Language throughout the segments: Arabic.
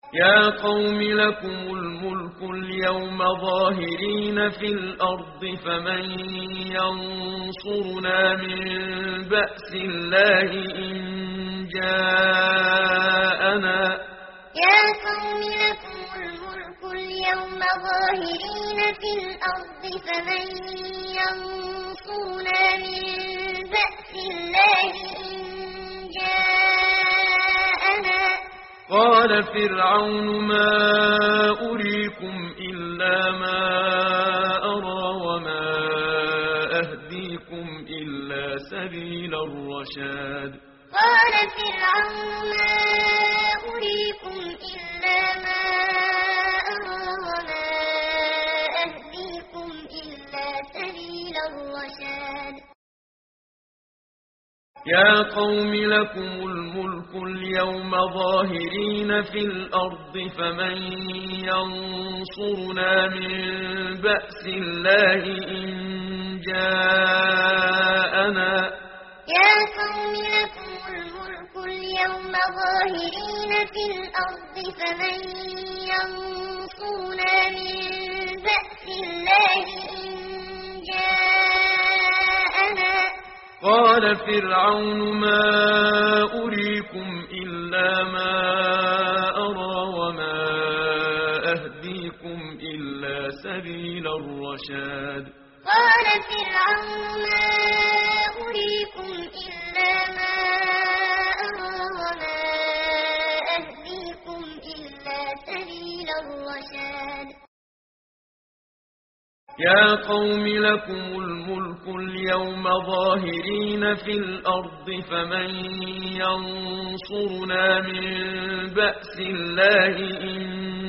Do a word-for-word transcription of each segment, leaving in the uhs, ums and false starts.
يا قوم لكم الملك اليوم ظاهرين في الأرض فمن ينصرنا من بأس الله إن جاءنا يا قوم لكم الملك اليوم ظاهرين في الأرض فمن ينصرنا من بأس الله إن جاءنا قال فرعون ما أريكم إلا ما أرى وما أهديكم إلا سبيل الرشاد قال فرعون ما أريكم إلا ما أرى وما أهديكم إلا سبيل الرشاد يا قوم لكم الملك اليوم ظاهرين في الأرض فمن ينصرنا من بأس الله إن جاءنا يا قوم لكم الملك اليوم ظاهرين في الأرض فمن ينصرنا من بأس الله إن جاءنا قال فرعون ما أريكم إلا ما أرى وما أهديكم إلا سبيل الرشاد قال فرعون ما أريكم إلا ما أرى وما أهديكم إلا سبيل الرشاد يا قوم لكم الملك اليوم ظاهرين في الأرض فمن ينصرنا من بأس الله إن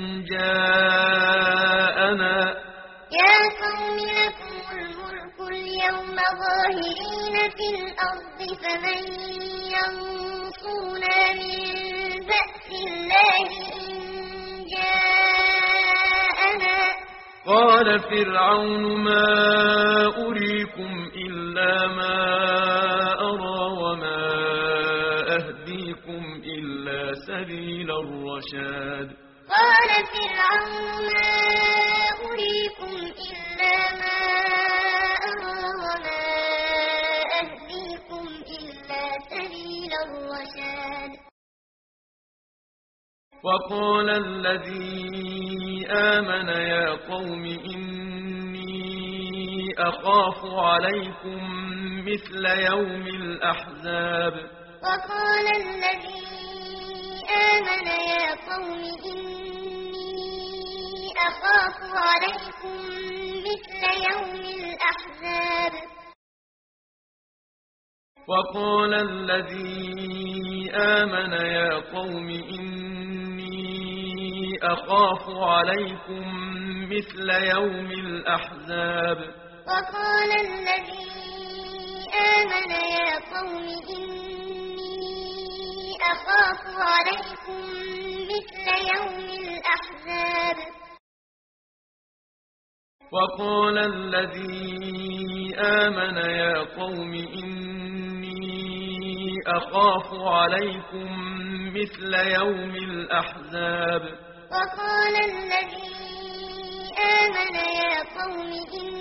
جاءنا يا قوم لكم الملك اليوم ظاهرين في الأرض فمن ينصرنا من بأس الله إن جاءنا قال فرعون ما أريكم إلا ما أرى وما أهديكم إلا سبيل الرشاد قال فرعون ما أريكم إلا ما أرى وما أهديكم إلا سبيل الرشاد وقال الذي آمن يا قوم إني أخاف عليكم مثل يوم الأحزاب وقال الذي آمن يا قوم إني أخاف عليكم مثل يوم الأحزاب وقال الذي آمن يا قوم إني أخاف عليكم مثل يوم الأحزاب وقال الذي آمن يا قوم إني أخاف عليكم مثل يوم الأحزاب وقال الذي آمن يا قوم إني أخاف عليكم مثل يوم الأحزاب وقال الذي آمن يا قوم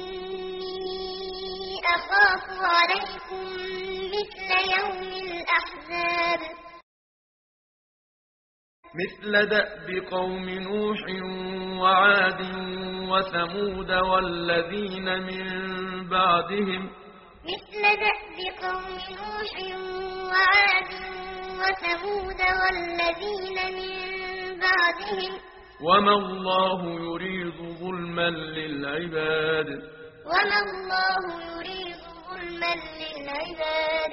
إني أخاف عليكم مثل يوم الأحزاب مثل دأب قوم نوح وعاد وثمود والذين من بعدهم مثل دأب قوم نوح وعاد وثمود والذين من بعدهم وما الله يريد ظلما للعباد وما الله يريد ظلما للعباد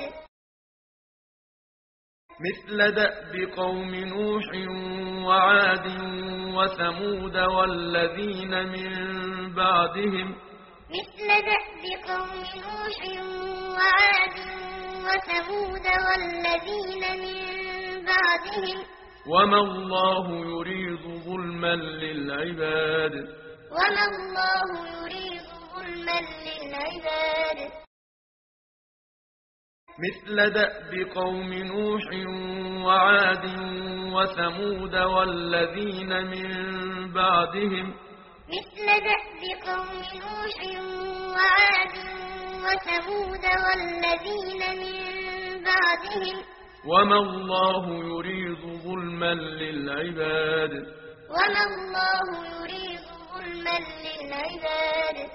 مثل دأب قوم نوح وعاد وثمود والذين من بعدهم مثل دأب قوم نوح وعاد وثمود والذين من بعدهم وما الله يريد ظلما للعباد وما الله يريد ظلما للعباد مثل دأب قوم نوح وعاد وثمود والذين من بعدهم مثل دأب قوم نوح وعاد وثمود والذين من بعدهم وما الله يريد ظلما للعباد وما الله يريد ظلما للعباد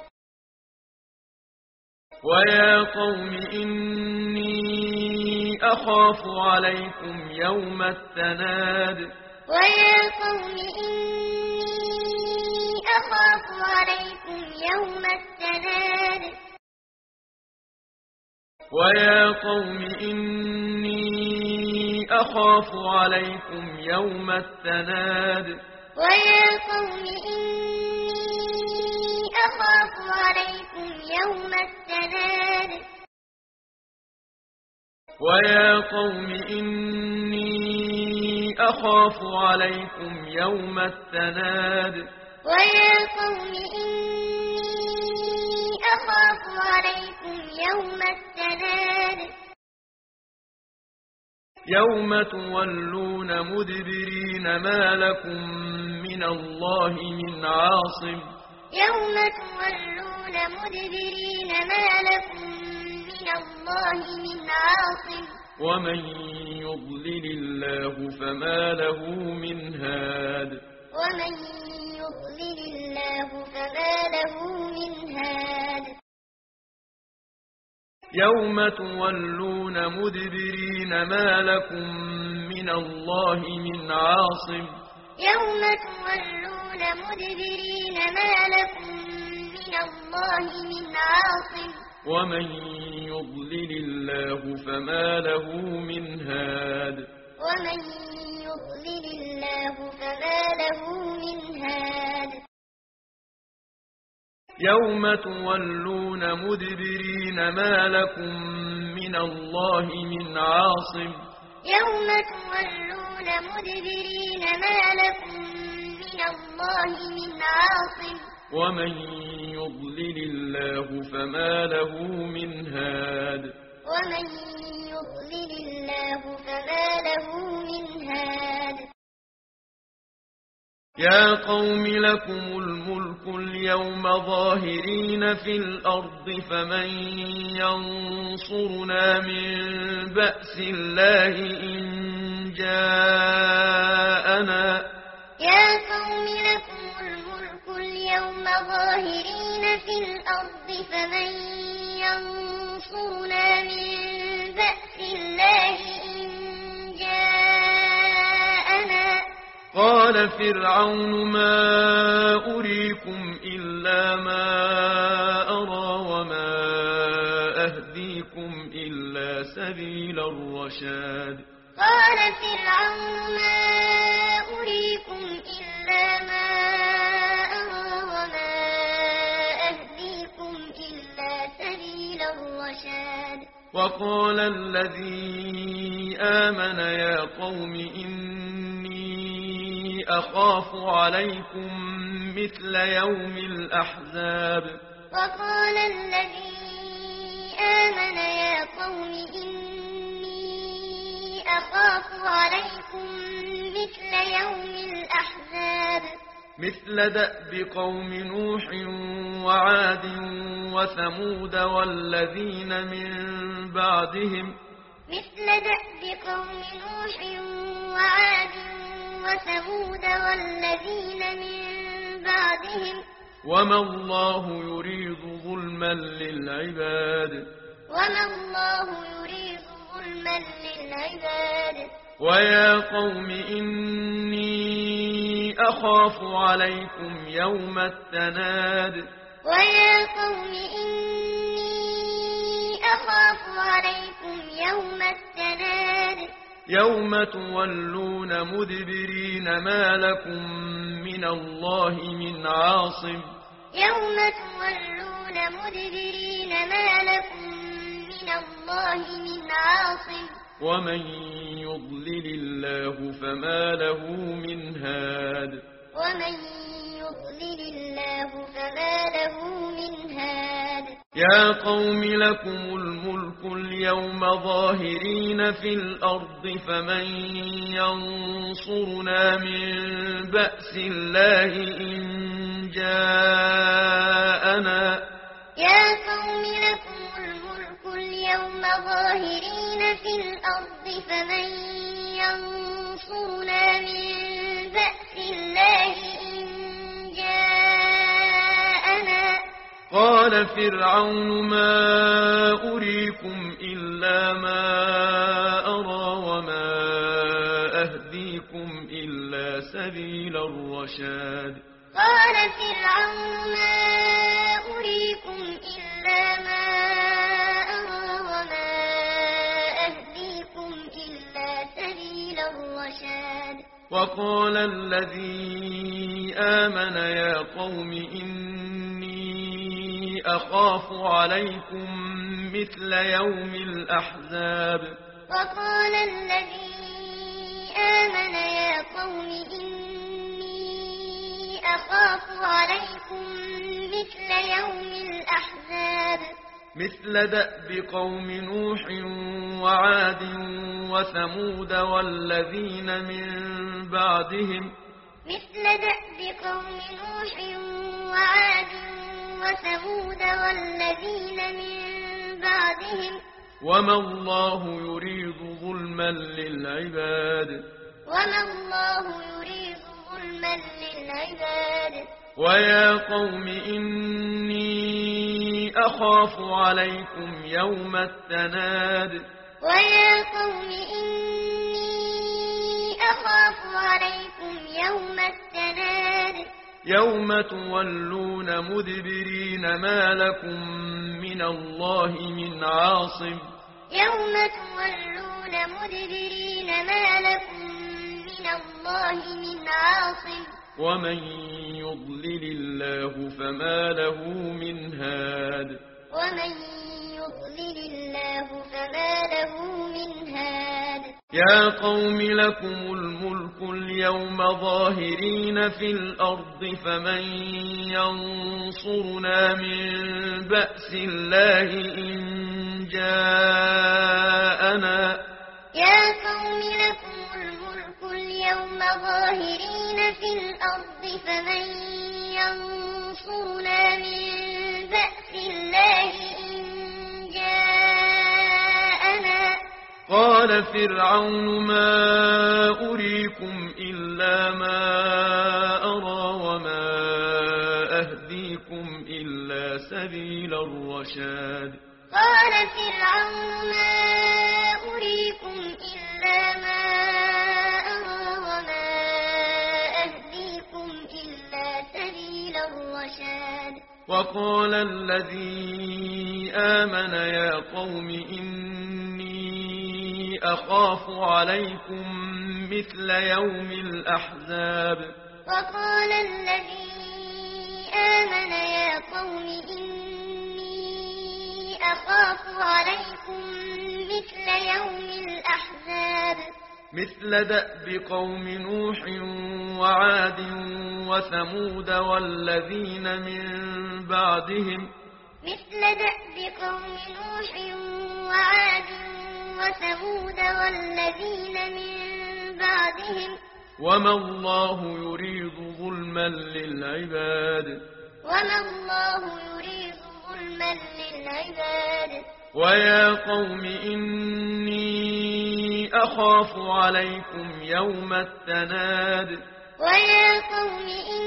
ويا قوم إني أخاف عليكم يوم التناد ويا قوم إني أخاف عليكم يوم التناد ويا قوم إني أخاف عليكم يوم التناد ويا قوم إني أخاف عليكم يوم التناد ويا قوم إني أخاف عليكم يوم التناد ويا قوم إني أخاف عليكم يوم التناد يوم تولون مدبرين ما لكم من الله من عاصم يوم تولون مدبرين ما لكم من الله من عاصم ومن يضلل الله فما له من هاد ومن يضلل الله فما له من هاد يوم تولون مدبرين ما لكم من الله من عاصم يوم تولون مدبرين ما لكم من الله من عاصم ومن يضلل الله فما له من هاد ومن يضلل الله فما له من هاد يوم تولون مدبرين ما لكم من الله من عاصم يوم تولون مدبرين ما لكم من الله من عاصم ومن يضلل الله فما له من هاد ومن يضلل الله فما له من هاد يا قوم لكم الملك اليوم ظاهرين في الأرض فمن ينصرنا من بأس الله إن جاءنا يا قوم لكم الملك اليوم ظاهرين في الأرض فمن ينصرنا من بأس الله إن جاءنا قال فرعون ما أريكم إلا ما أرى وما أهديكم إلا سبيل الرشاد قال فرعون ما أريكم إلا ما أرى وما أهديكم إلا سبيل الرشاد وقال الذي آمن يا قوم إني أخاف عليكم مثل يوم الأحزاب وقال الذي آمن يا قوم إني أخاف عليكم مثل يوم الأحزاب مثل دأب قوم نوح وعاد وثمود والذين من بعدهم مثل دأب قوم نوح وعاد وثمود والذين من بعدهم وما الله يريد ظلما للعباد وما الله يريد ظلما للعباد ويا قوم إني أخاف عليكم يوم التناد ويا قوم إني أخاف عليكم يوم التناد يوم تولون مدبرين ما لكم من الله من عاصم يوم تولون مدبرين ما لكم من الله من عاصم ومن يضلل الله فما له من هاد ومن يضلل الله فما له من هاد يا قوم لكم الملك اليوم ظاهرين في الأرض فمن ينصرنا من بأس الله إن جاءنا يا قوم لكم الملك اليوم ظاهرين في الأرض فمن ينصرنا من بأس الله إن جاءنا قال فرعون ما أريكم إلا ما أرى وما أهديكم إلا سبيل الرشاد قال فرعون ما أريكم إلا ما أرى وما أهديكم إلا سبيل الرشاد وقال الذي آمن يا قوم إني أخاف عليكم مثل يوم الأحزاب وقال الذي آمن يا قوم إني أخاف عليكم مثل يوم الأحزاب مثل دأب قوم نوح وعاد وثمود والذين من بعدهم مثل دأب قوم نوح وعاد وثمود والذين من بعدهم وما الله يريد ظلما للعباد وما الله يريد ظلما للعباد ويا قوم إني أخاف عليكم يوم التناد ويا قوم إني أخاف عليكم يوم التناد يوم تولون مدبرين ما لكم من الله من عاصم يوم تولون مدبرين ما لكم من الله من عاصم ومن يضلل الله فما له من هاد ومن يضلل الله فما له من هاد يا قوم لكم الملك اليوم ظاهرين في الأرض فمن ينصرنا من بأس الله إن جاءنا يا قوم لكم الملك اليوم ظاهرين في الأرض فمن ينصرنا من بأس الله إن جاءنا قال فرعون ما أريكم إلا ما أرى وما أهديكم إلا سبيل الرشاد قال فرعون ما أريكم إلا ما أرى وما أهديكم إلا سبيل الرشاد وقال الذي آمن يا قوم إني أخاف عليكم مثل يوم الأحزاب وقال الذي آمن يا قوم إني أخاف عليكم مثل يوم الأحزاب مثل دأب قوم نوح وعاد وثمود والذين من بعدهم مثل دأب قوم نوح وعاد وثمود والذين من بعدهم وما الله يريد ظلما للعباد وما الله يريد ظلما للعباد ويا قوم إني أخاف عليكم يوم التناد ويا قوم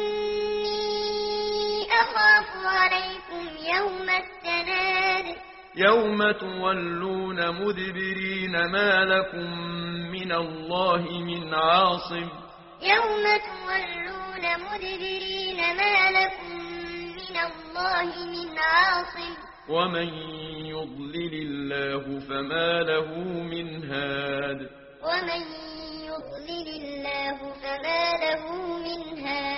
إني أخاف عليكم يوم التناد يوم تولون مدبرين ما لكم من الله من عاصم يوم تولون مدبرين ما لكم من الله من عاصم ومن يضلل الله فما له من هاد ومن يضلل الله فما له من هاد